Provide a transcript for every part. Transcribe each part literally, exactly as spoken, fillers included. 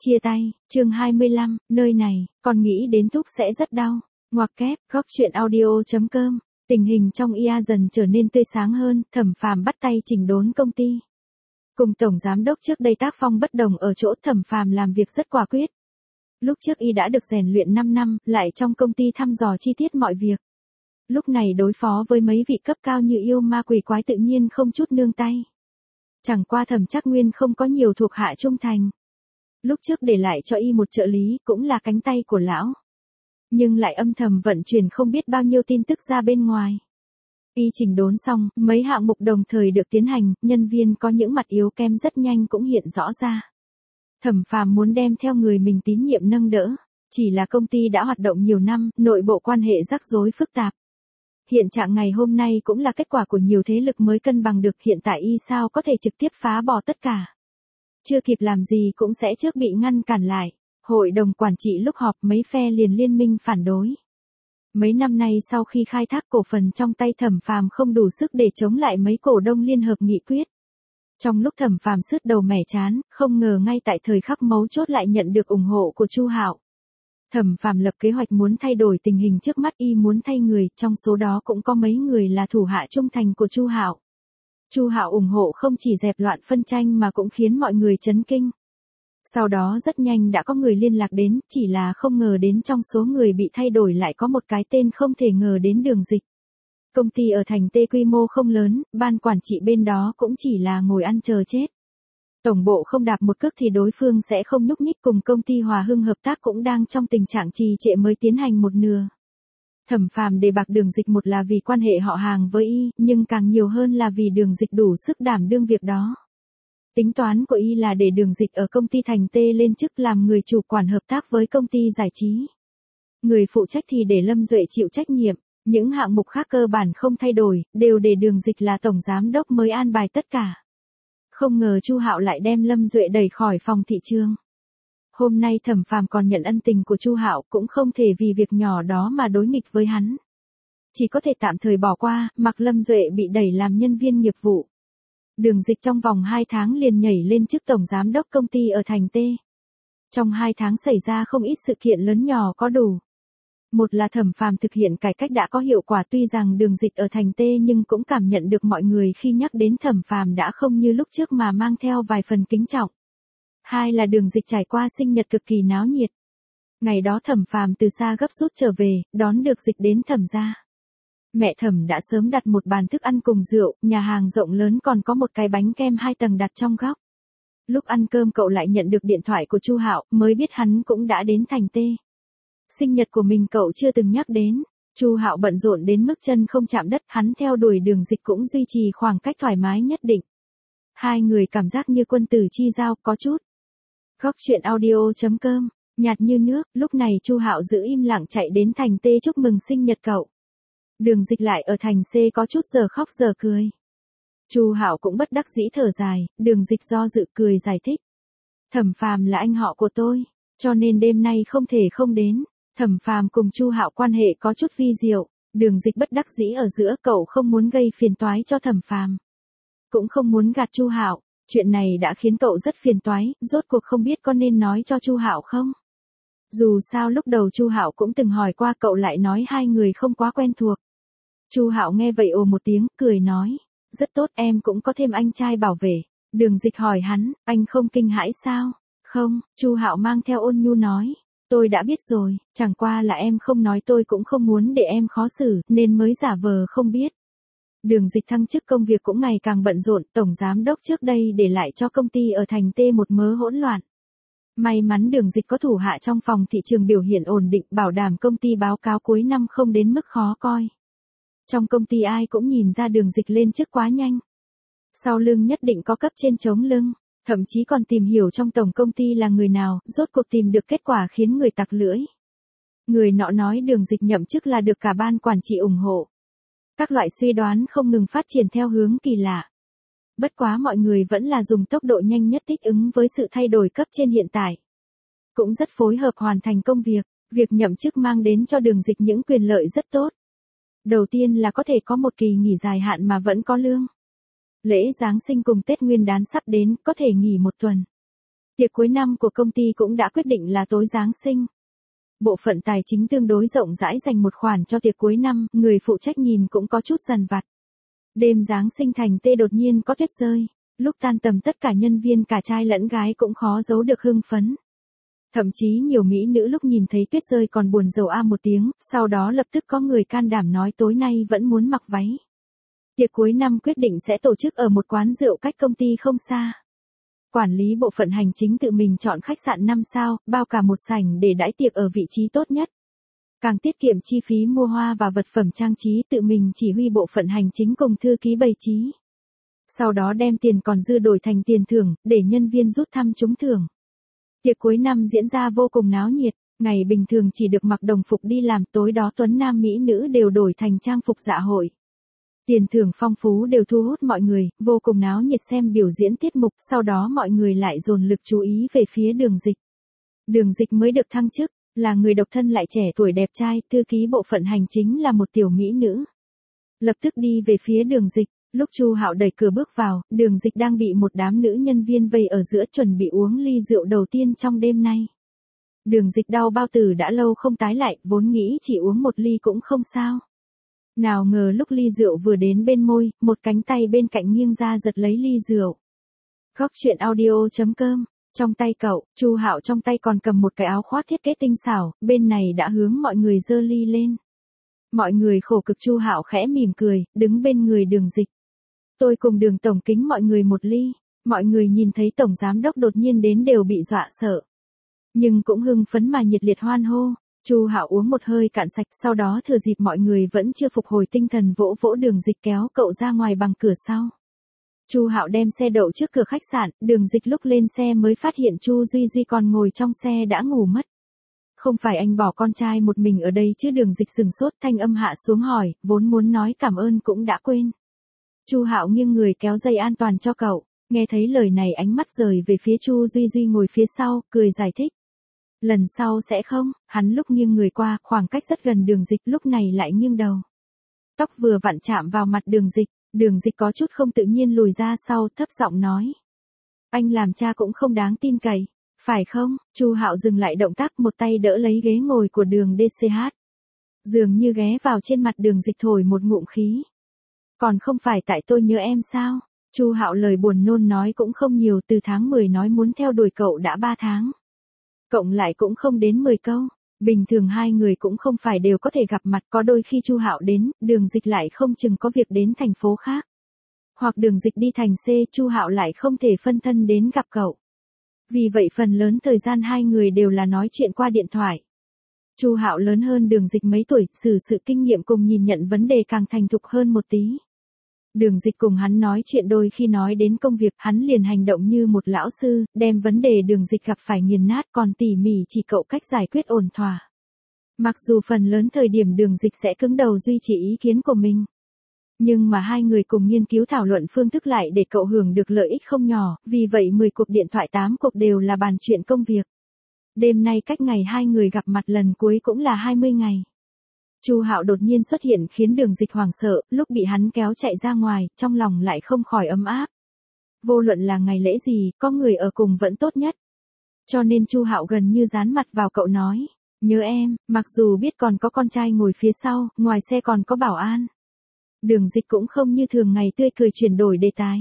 Chia tay, chương hai mươi lăm, nơi này, còn nghĩ đến Thúc sẽ rất đau. Ngoặc kép, góc chuyện audio chấm com. Tình hình trong i a dần trở nên tươi sáng hơn, Thẩm Phàm bắt tay chỉnh đốn công ty. Cùng Tổng Giám đốc trước đây tác phong bất đồng ở chỗ Thẩm Phàm làm việc rất quả quyết. Lúc trước y đã được rèn luyện năm năm, lại trong công ty thăm dò chi tiết mọi việc. Lúc này đối phó với mấy vị cấp cao như yêu ma quỷ quái tự nhiên không chút nương tay. Chẳng qua Thẩm Trác Nguyên không có nhiều thuộc hạ trung thành. Lúc trước để lại cho y một trợ lý cũng là cánh tay của lão. Nhưng lại âm thầm vận chuyển không biết bao nhiêu tin tức ra bên ngoài. Y chỉnh đốn xong, mấy hạng mục đồng thời được tiến hành, nhân viên có những mặt yếu kém rất nhanh cũng hiện rõ ra. Thẩm Phàm muốn đem theo người mình tín nhiệm nâng đỡ. Chỉ là công ty đã hoạt động nhiều năm, nội bộ quan hệ rắc rối phức tạp. Hiện trạng ngày hôm nay cũng là kết quả của nhiều thế lực mới cân bằng được, hiện tại y sao có thể trực tiếp phá bỏ tất cả. Chưa kịp làm gì cũng sẽ trước bị ngăn cản lại. Hội đồng quản trị lúc họp mấy phe liền liên minh phản đối. Mấy năm nay sau khi khai thác cổ phần trong tay Thẩm Phàm không đủ sức để chống lại mấy cổ đông liên hợp nghị quyết. Trong lúc Thẩm Phàm sứt đầu mẻ chán, không ngờ ngay tại thời khắc mấu chốt lại nhận được ủng hộ của Chu Hạo. Thẩm Phàm lập kế hoạch muốn thay đổi tình hình trước mắt, y muốn thay người, trong số đó cũng có mấy người là thủ hạ trung thành của Chu Hạo. Chu Hạo ủng hộ không chỉ dẹp loạn phân tranh mà cũng khiến mọi người chấn kinh. Sau đó rất nhanh đã có người liên lạc đến, chỉ là không ngờ đến trong số người bị thay đổi lại có một cái tên không thể ngờ đến Đường Dịch. Công ty ở thành T quy mô không lớn, ban quản trị bên đó cũng chỉ là ngồi ăn chờ chết. Tổng bộ không đạp một cước thì đối phương sẽ không nhúc nhích, cùng công ty Hòa Hưng hợp tác cũng đang trong tình trạng trì trệ mới tiến hành một nửa. Thẩm Phàm đề bạc Đường Dịch một là vì quan hệ họ hàng với y, nhưng càng nhiều hơn là vì Đường Dịch đủ sức đảm đương việc đó. Tính toán của y là để Đường Dịch ở công ty thành T lên chức làm người chủ quản hợp tác với công ty giải trí. Người phụ trách thì để Lâm Duệ chịu trách nhiệm, những hạng mục khác cơ bản không thay đổi, đều để Đường Dịch là tổng giám đốc mới an bài tất cả. Không ngờ Chu Hạo lại đem Lâm Duệ đẩy khỏi phòng thị trường. Hôm nay Thẩm Phàm còn nhận ân tình của Chu Hạo, cũng không thể vì việc nhỏ đó mà đối nghịch với hắn. Chỉ có thể tạm thời bỏ qua, mặc Lâm Duệ bị đẩy làm nhân viên nghiệp vụ. Đường Dịch trong vòng hai tháng liền nhảy lên chức tổng giám đốc công ty ở thành T. Trong hai tháng xảy ra không ít sự kiện lớn nhỏ có đủ. Một là Thẩm Phàm thực hiện cải cách đã có hiệu quả, tuy rằng Đường Dịch ở thành T nhưng cũng cảm nhận được mọi người khi nhắc đến Thẩm Phàm đã không như lúc trước mà mang theo vài phần kính trọng. Hai là Đường Dịch trải qua sinh nhật cực kỳ náo nhiệt. Ngày đó Thẩm Phàm từ xa gấp rút trở về, đón được Dịch đến Thẩm gia. Mẹ Thẩm đã sớm đặt một bàn thức ăn cùng rượu, nhà hàng rộng lớn còn có một cái bánh kem hai tầng đặt trong góc. Lúc ăn cơm cậu lại nhận được điện thoại của Chu Hạo, mới biết hắn cũng đã đến thành T. Sinh nhật của mình cậu chưa từng nhắc đến. Chu Hạo bận rộn đến mức chân không chạm đất, hắn theo đuổi Đường Dịch cũng duy trì khoảng cách thoải mái nhất định. Hai người cảm giác như quân tử chi giao, có chút. Góc chuyện audio chấm com, nhạt như nước, lúc này Chu Hạo giữ im lặng chạy đến thành T chúc mừng sinh nhật cậu. Đường Dịch lại ở thành C có chút giờ khóc giờ cười. Chu Hạo cũng bất đắc dĩ thở dài, Đường Dịch do dự cười giải thích. Thẩm Phàm là anh họ của tôi, cho nên đêm nay không thể không đến. Thẩm Phàm cùng Chu Hạo quan hệ có chút vi diệu, Đường Dịch bất đắc dĩ ở giữa, cậu không muốn gây phiền toái cho Thẩm Phàm, cũng không muốn gạt Chu Hạo, chuyện này đã khiến cậu rất phiền toái, rốt cuộc không biết có nên nói cho Chu Hạo không. Dù sao lúc đầu Chu Hạo cũng từng hỏi qua, cậu lại nói hai người không quá quen thuộc. Chu Hạo nghe vậy ồ một tiếng, cười nói, rất tốt, em cũng có thêm anh trai bảo vệ. Đường Dịch hỏi hắn, anh không kinh hãi sao? Không, Chu Hạo mang theo ôn nhu nói, tôi đã biết rồi, chẳng qua là em không nói, tôi cũng không muốn để em khó xử, nên mới giả vờ không biết. Đường Dịch thăng chức, công việc cũng ngày càng bận rộn, tổng giám đốc trước đây để lại cho công ty ở thành T một mớ hỗn loạn. May mắn Đường Dịch có thủ hạ trong phòng thị trường biểu hiện ổn định, bảo đảm công ty báo cáo cuối năm không đến mức khó coi. Trong công ty ai cũng nhìn ra Đường Dịch lên chức quá nhanh. Sau lưng nhất định có cấp trên chống lưng, thậm chí còn tìm hiểu trong tổng công ty là người nào, rốt cuộc tìm được kết quả khiến người tặc lưỡi. Người nọ nói Đường Dịch nhậm chức là được cả ban quản trị ủng hộ. Các loại suy đoán không ngừng phát triển theo hướng kỳ lạ. Bất quá mọi người vẫn là dùng tốc độ nhanh nhất thích ứng với sự thay đổi cấp trên hiện tại. Cũng rất phối hợp hoàn thành công việc, việc nhậm chức mang đến cho Đường Dịch những quyền lợi rất tốt. Đầu tiên là có thể có một kỳ nghỉ dài hạn mà vẫn có lương. Lễ Giáng sinh cùng Tết Nguyên đán sắp đến, có thể nghỉ một tuần. Tiệc cuối năm của công ty cũng đã quyết định là tối Giáng sinh. Bộ phận tài chính tương đối rộng rãi dành một khoản cho tiệc cuối năm, người phụ trách nhìn cũng có chút dằn vặt. Đêm Giáng sinh thành tê đột nhiên có tuyết rơi, lúc tan tầm tất cả nhân viên cả trai lẫn gái cũng khó giấu được hưng phấn. Thậm chí nhiều mỹ nữ lúc nhìn thấy tuyết rơi còn buồn rầu a một tiếng, sau đó lập tức có người can đảm nói tối nay vẫn muốn mặc váy. Tiệc cuối năm quyết định sẽ tổ chức ở một quán rượu cách công ty không xa. Quản lý bộ phận hành chính tự mình chọn khách sạn năm sao, bao cả một sảnh để đãi tiệc ở vị trí tốt nhất. Càng tiết kiệm chi phí mua hoa và vật phẩm trang trí, tự mình chỉ huy bộ phận hành chính cùng thư ký bày trí. Sau đó đem tiền còn dư đổi thành tiền thưởng, để nhân viên rút thăm trúng thưởng. Tiệc cuối năm diễn ra vô cùng náo nhiệt, ngày bình thường chỉ được mặc đồng phục đi làm, tối đó tuấn nam mỹ nữ đều đổi thành trang phục dạ hội. Tiền thưởng phong phú đều thu hút mọi người, vô cùng náo nhiệt xem biểu diễn tiết mục, sau đó mọi người lại dồn lực chú ý về phía Đường Dịch. Đường Dịch mới được thăng chức, là người độc thân lại trẻ tuổi đẹp trai, thư ký bộ phận hành chính là một tiểu mỹ nữ. Lập tức đi về phía Đường Dịch, lúc Chu Hạo đẩy cửa bước vào, Đường Dịch đang bị một đám nữ nhân viên vây ở giữa chuẩn bị uống ly rượu đầu tiên trong đêm nay. Đường Dịch đau bao tử đã lâu không tái lại, vốn nghĩ chỉ uống một ly cũng không sao. Nào ngờ lúc ly rượu vừa đến bên môi, một cánh tay bên cạnh nghiêng ra giật lấy ly rượu. Góc truyện audio chấm com, trong tay cậu, Chu Hạo trong tay còn cầm một cái áo khoác thiết kế tinh xảo, bên này đã hướng mọi người giơ ly lên. Mọi người khổ cực, Chu Hạo khẽ mỉm cười, đứng bên người Đường Dịch. Tôi cùng Đường tổng kính mọi người một ly. Mọi người nhìn thấy tổng giám đốc đột nhiên đến đều bị dọa sợ, nhưng cũng hưng phấn mà nhiệt liệt hoan hô. Chu Hạo uống một hơi cạn sạch, sau đó thừa dịp mọi người vẫn chưa phục hồi tinh thần vỗ vỗ Đường Dịch kéo cậu ra ngoài bằng cửa sau. Chu Hạo đem xe đậu trước cửa khách sạn, Đường Dịch lúc lên xe mới phát hiện Chu Duy Duy còn ngồi trong xe đã ngủ mất. Không phải anh bỏ con trai một mình ở đây chứ? Đường Dịch sừng sốt, thanh âm hạ xuống hỏi, vốn muốn nói cảm ơn cũng đã quên. Chu Hạo nghiêng người kéo dây an toàn cho cậu, nghe thấy lời này ánh mắt rời về phía Chu Duy Duy ngồi phía sau, cười giải thích. Lần sau sẽ không, hắn lúc nghiêng người qua, khoảng cách rất gần Đường Dịch, lúc này lại nghiêng đầu. Tóc vừa vặn chạm vào mặt Đường Dịch, Đường Dịch có chút không tự nhiên lùi ra sau, thấp giọng nói. Anh làm cha cũng không đáng tin cậy, phải không? Chu Hạo dừng lại động tác, một tay đỡ lấy ghế ngồi của Đường đê xê hát. Dường như ghé vào trên mặt Đường Dịch thổi một ngụm khí. Còn không phải tại tôi nhớ em sao? Chu Hạo lời buồn nôn nói cũng không nhiều, từ tháng mười nói muốn theo đuổi cậu đã ba tháng. Cộng lại cũng không đến mười câu, bình thường hai người cũng không phải đều có thể gặp mặt, có đôi khi Chu Hạo đến, Đường Dịch lại không chừng có việc đến thành phố khác. Hoặc Đường Dịch đi thành C, Chu Hạo lại không thể phân thân đến gặp cậu. Vì vậy phần lớn thời gian hai người đều là nói chuyện qua điện thoại. Chu Hạo lớn hơn Đường Dịch mấy tuổi, xử sự kinh nghiệm cùng nhìn nhận vấn đề càng thành thục hơn một tí. Đường Dịch cùng hắn nói chuyện đôi khi nói đến công việc, hắn liền hành động như một lão sư, đem vấn đề Đường Dịch gặp phải nghiền nát, còn tỉ mỉ chỉ cậu cách giải quyết ổn thỏa. Mặc dù phần lớn thời điểm Đường Dịch sẽ cứng đầu duy trì ý kiến của mình, nhưng mà hai người cùng nghiên cứu thảo luận phương thức lại để cậu hưởng được lợi ích không nhỏ, vì vậy mười cuộc điện thoại tám cuộc đều là bàn chuyện công việc. Đêm nay cách ngày hai người gặp mặt lần cuối cũng là hai mươi ngày. Chu Hạo đột nhiên xuất hiện khiến Đường Dịch hoảng sợ, lúc bị hắn kéo chạy ra ngoài, trong lòng lại không khỏi ấm áp. Vô luận là ngày lễ gì, có người ở cùng vẫn tốt nhất. Cho nên Chu Hạo gần như dán mặt vào cậu nói, nhớ em, mặc dù biết còn có con trai ngồi phía sau, ngoài xe còn có bảo an. Đường Dịch cũng không như thường ngày tươi cười chuyển đổi đề tài.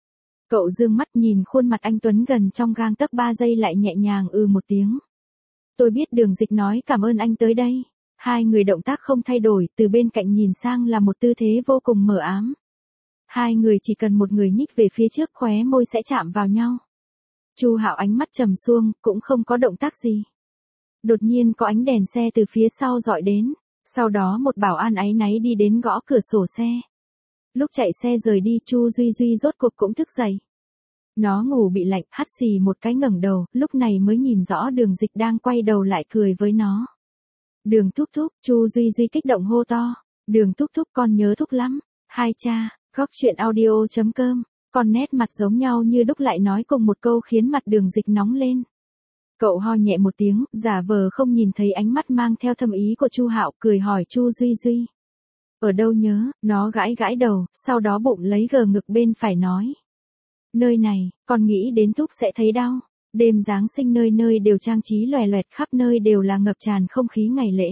Cậu dương mắt nhìn khuôn mặt anh tuấn gần trong gang tấc, ba giây lại nhẹ nhàng ư một tiếng. Tôi biết. Đường Dịch nói cảm ơn anh tới đây. Hai người động tác không thay đổi, từ bên cạnh nhìn sang là một tư thế vô cùng mờ ám. Hai người chỉ cần một người nhích về phía trước, khóe môi sẽ chạm vào nhau. Chu Hạo ánh mắt trầm xuông, cũng không có động tác gì. Đột nhiên có ánh đèn xe từ phía sau dọi đến, sau đó một bảo an áy náy đi đến gõ cửa sổ xe. Lúc chạy xe rời đi, Chu Duy Duy rốt cuộc cũng thức dậy. Nó ngủ bị lạnh, hắt xì một cái ngẩng đầu, lúc này mới nhìn rõ Đường Dịch đang quay đầu lại cười với nó. Đường thúc thúc, Chu Duy Duy kích động hô to. Đường thúc thúc, con nhớ thúc lắm. Hai cha, góc truyện audio chấm com, con nét mặt giống nhau như đúc lại nói cùng một câu khiến mặt Đường Dịch nóng lên. Cậu ho nhẹ một tiếng, giả vờ không nhìn thấy ánh mắt mang theo thâm ý của Chu Hạo, cười hỏi Chu Duy Duy. Ở đâu nhớ? Nó gãi gãi đầu, sau đó bụng lấy gờ ngực bên phải nói. Nơi này, con nghĩ đến thúc sẽ thấy đau. Đêm Giáng sinh nơi nơi đều trang trí loè loẹt, khắp nơi đều là ngập tràn không khí ngày lễ.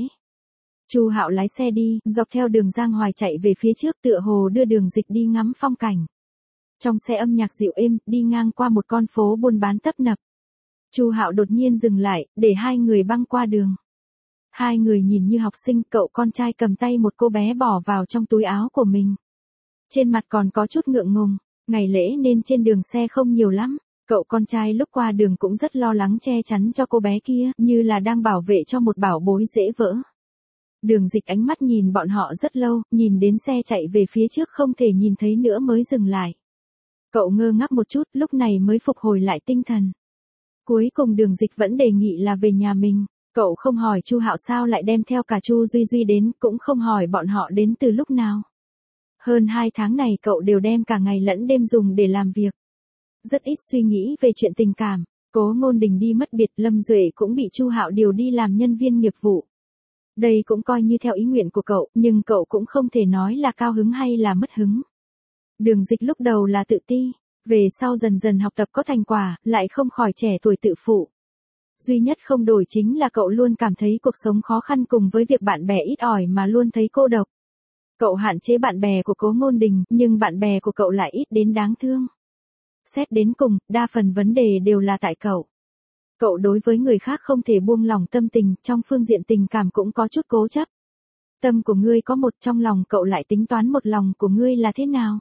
Chu Hạo lái xe đi, dọc theo đường Giang Hoài chạy về phía trước, tựa hồ đưa Đường Dịch đi ngắm phong cảnh. Trong xe âm nhạc dịu êm, đi ngang qua một con phố buôn bán tấp nập. Chu Hạo đột nhiên dừng lại, để hai người băng qua đường. Hai người nhìn như học sinh, cậu con trai cầm tay một cô bé bỏ vào trong túi áo của mình. Trên mặt còn có chút ngượng ngùng, ngày lễ nên trên đường xe không nhiều lắm. Cậu con trai lúc qua đường cũng rất lo lắng che chắn cho cô bé kia, như là đang bảo vệ cho một bảo bối dễ vỡ. Đường Dịch ánh mắt nhìn bọn họ rất lâu, nhìn đến xe chạy về phía trước không thể nhìn thấy nữa mới dừng lại. Cậu ngơ ngác một chút, lúc này mới phục hồi lại tinh thần. Cuối cùng Đường Dịch vẫn đề nghị là về nhà mình. Cậu không hỏi Chu Hạo sao lại đem theo cả Chu Duy Duy đến, cũng không hỏi bọn họ đến từ lúc nào. Hơn hai tháng này cậu đều đem cả ngày lẫn đêm dùng để làm việc. Rất ít suy nghĩ về chuyện tình cảm. Cố Ngôn Đình đi mất biệt, Lâm Duệ cũng bị Chu Hạo điều đi làm nhân viên nghiệp vụ. Đây cũng coi như theo ý nguyện của cậu, nhưng cậu cũng không thể nói là cao hứng hay là mất hứng. Đường Dịch lúc đầu là tự ti, về sau dần dần học tập có thành quả, lại không khỏi trẻ tuổi tự phụ. Duy nhất không đổi chính là cậu luôn cảm thấy cuộc sống khó khăn cùng với việc bạn bè ít ỏi mà luôn thấy cô độc. Cậu hạn chế bạn bè của Cố Ngôn Đình, nhưng bạn bè của cậu lại ít đến đáng thương. Xét đến cùng, đa phần vấn đề đều là tại cậu. Cậu đối với người khác không thể buông lỏng tâm tình, trong phương diện tình cảm cũng có chút cố chấp. Tâm của ngươi có một, trong lòng cậu lại tính toán một lòng của ngươi là thế nào.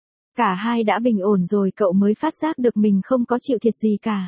Cả hai đã bình ổn rồi cậu mới phát giác được mình không có chịu thiệt gì cả.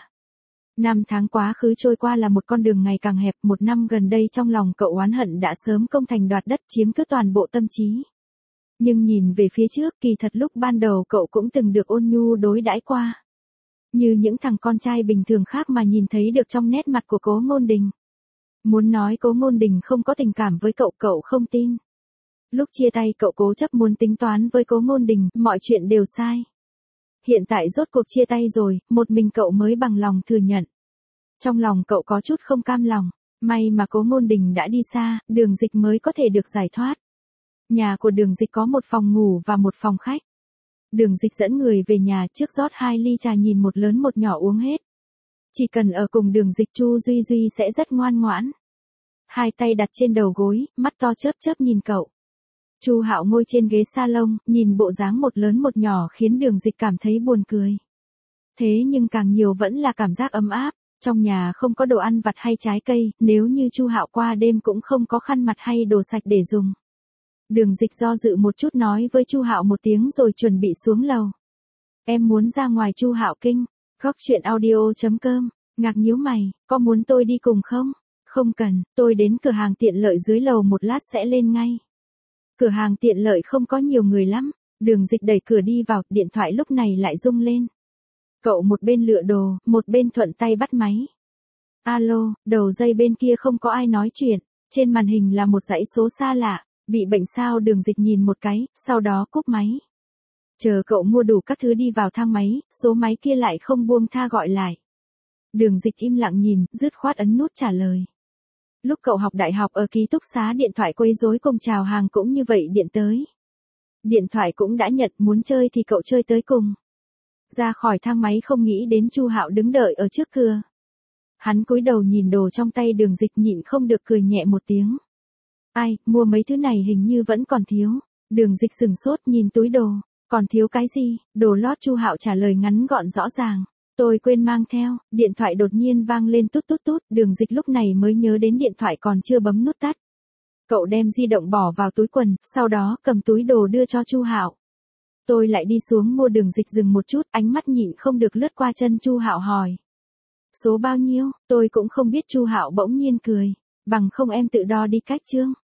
Năm tháng quá khứ trôi qua là một con đường ngày càng hẹp, một năm gần đây trong lòng cậu oán hận đã sớm công thành đoạt đất, chiếm cứ toàn bộ tâm trí. Nhưng nhìn về phía trước, kỳ thật lúc ban đầu cậu cũng từng được ôn nhu đối đãi qua. Như những thằng con trai bình thường khác mà nhìn thấy được trong nét mặt của Cố Ngôn Đình. Muốn nói Cố Ngôn Đình không có tình cảm với cậu, cậu không tin. Lúc chia tay cậu cố chấp muốn tính toán với Cố Ngôn Đình, mọi chuyện đều sai. Hiện tại rốt cuộc chia tay rồi, một mình cậu mới bằng lòng thừa nhận. Trong lòng cậu có chút không cam lòng, may mà Cố Ngôn Đình đã đi xa, Đường Dịch mới có thể được giải thoát. Nhà của Đường Dịch có một phòng ngủ và một phòng khách. Đường Dịch dẫn người về nhà, trước rót hai ly trà nhìn một lớn một nhỏ uống hết. Chỉ cần ở cùng Đường Dịch, Chu Duy Duy sẽ rất ngoan ngoãn. Hai tay đặt trên đầu gối, mắt to chớp chớp nhìn cậu. Chu Hạo ngồi trên ghế salon, nhìn bộ dáng một lớn một nhỏ khiến Đường Dịch cảm thấy buồn cười. Thế nhưng càng nhiều vẫn là cảm giác ấm áp, trong nhà không có đồ ăn vặt hay trái cây, nếu như Chu Hạo qua đêm cũng không có khăn mặt hay đồ sạch để dùng. Đường Dịch do dự một chút nói với Chu Hạo một tiếng rồi chuẩn bị xuống lầu. Em muốn ra ngoài. Chu Hạo kinh, góc truyện audio chấm com, ngạc nhíu mày, có muốn tôi đi cùng không? Không cần, tôi đến cửa hàng tiện lợi dưới lầu một lát sẽ lên ngay. Cửa hàng tiện lợi không có nhiều người lắm. Đường Dịch đẩy cửa đi vào, điện thoại lúc này lại rung lên. Cậu một bên lựa đồ, một bên thuận tay bắt máy. Alo, đầu dây bên kia không có ai nói chuyện, trên màn hình là một dãy số xa lạ. Bị bệnh sao? Đường Dịch nhìn một cái, sau đó cúp máy. Chờ cậu mua đủ các thứ đi vào thang máy, số máy kia lại không buông tha gọi lại. Đường Dịch im lặng nhìn, dứt khoát ấn nút trả lời. Lúc cậu học đại học ở ký túc xá điện thoại quấy rối cùng chào hàng cũng như vậy điện tới. Điện thoại cũng đã nhận, muốn chơi thì cậu chơi tới cùng. Ra khỏi thang máy không nghĩ đến Chu Hạo đứng đợi ở trước cửa. Hắn cúi đầu nhìn đồ trong tay Đường Dịch nhịn không được cười nhẹ một tiếng. Ai, mua mấy thứ này hình như vẫn còn thiếu. Đường Dịch sừng sốt nhìn túi đồ, còn thiếu cái gì? Đồ lót. Chu Hạo trả lời ngắn gọn rõ ràng. Tôi quên mang theo. Điện thoại đột nhiên vang lên tút tút tút, Đường Dịch lúc này mới nhớ đến điện thoại còn chưa bấm nút tắt. Cậu đem di động bỏ vào túi quần, sau đó cầm túi đồ đưa cho Chu Hạo. Tôi lại đi xuống mua. Đường Dịch dừng một chút, ánh mắt nhịn không được lướt qua chân Chu Hạo hỏi. Số bao nhiêu? Tôi cũng không biết. Chu Hạo bỗng nhiên cười. Bằng không em tự đo đi cách chương.